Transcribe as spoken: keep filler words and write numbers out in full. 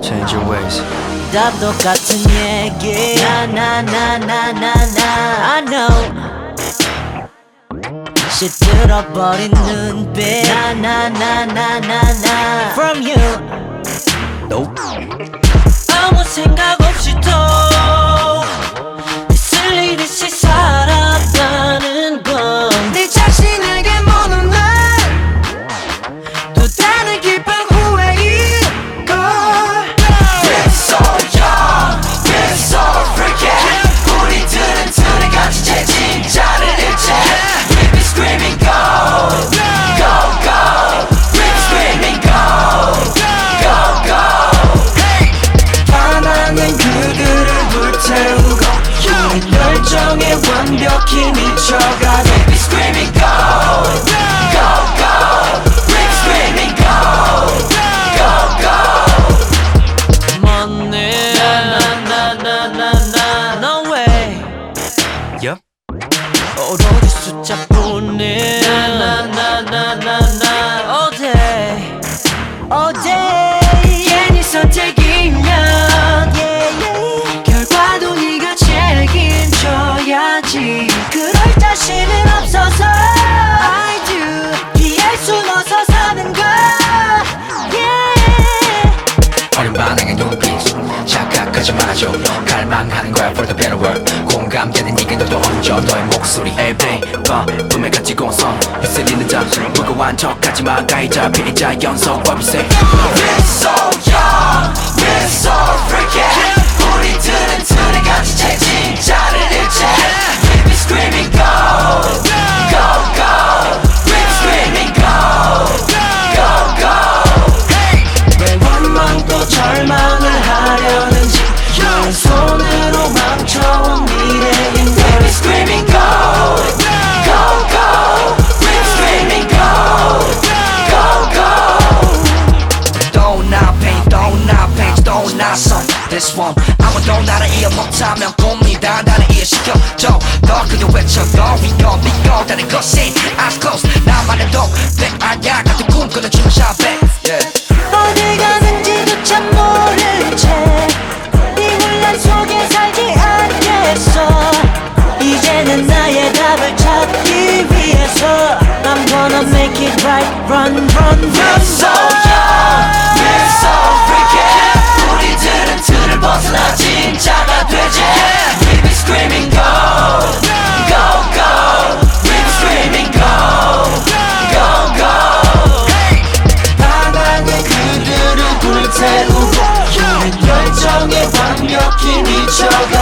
Change your ways. 다 똑같은 얘기 나나나나나나 I know 시들어버린 눈빛 나나나나나나 From you Nope. 아무 생각 없이도 쓸리듯이 살았다는 건 네 자신에게 모는 날 또 다른 깊은 후회인 걸 We're so young, we're so freaky. 우리들은 둘이 같이 제 진짜를 잃지. We've been screaming go, go, go. We've been screaming go, go, go. 반항은 그들을 불태우고 우리 열정에 완벽히 미쳐가. We've been screaming go, go, go. We've been screaming go, go, go. money 나나나나나나 No way Yep. 오로지 숫자뿐인 나나나나나나 All day All day 괜히 선택이면 yeah, yeah. 결과도 네가 책임져야지 그럴 자신은 없어서 I do 피할 숨어서 사는 거 yeah. 어린 반항의 눈빛 착각하지 말아줘. 갈망하는 거야 for the better world. 공감되는 네게 너도 얹어 너의 목소리 everyday 밤을 가지고 선 휩쓸리는 자 무거운 척하지마 가해자 피해자 연속 What we say. We're so young, we're so freaky. 우리들은 둘이 같이 제 진짜를 잃지. We've been screaming go, go, go. We've been screaming go, go, go. 왜 원망 또 절망을 하려는지 너의 손으로 망쳐온 미래인 We've been screaming go, go, go. We've been screaming go, go, go. Don't not pain, don't not pain, don't not son. This one 아무도 나를 이해 못하면 꿈이 단단히 이해시켜줘. 더 크게 외쳐 더 위험 믿고 다른 것이 eyes closed. 나만의 독백 아냐 같은 꿈꾸는 춤을 샤베 어디 가는지도 참 모른 채네 혼란 속에 살지 않겠어. 이제는 나의 답을 찾기 위해서 I'm gonna make it right Run, run, run We're so young, we're so freaky. 우리들은 틀을 벗어나 진짜가 되지. We've been screaming go, go, go. We've been screaming go, go, go. 반항은 그들을 불태우고 우린 열정에 완벽히 미쳐가.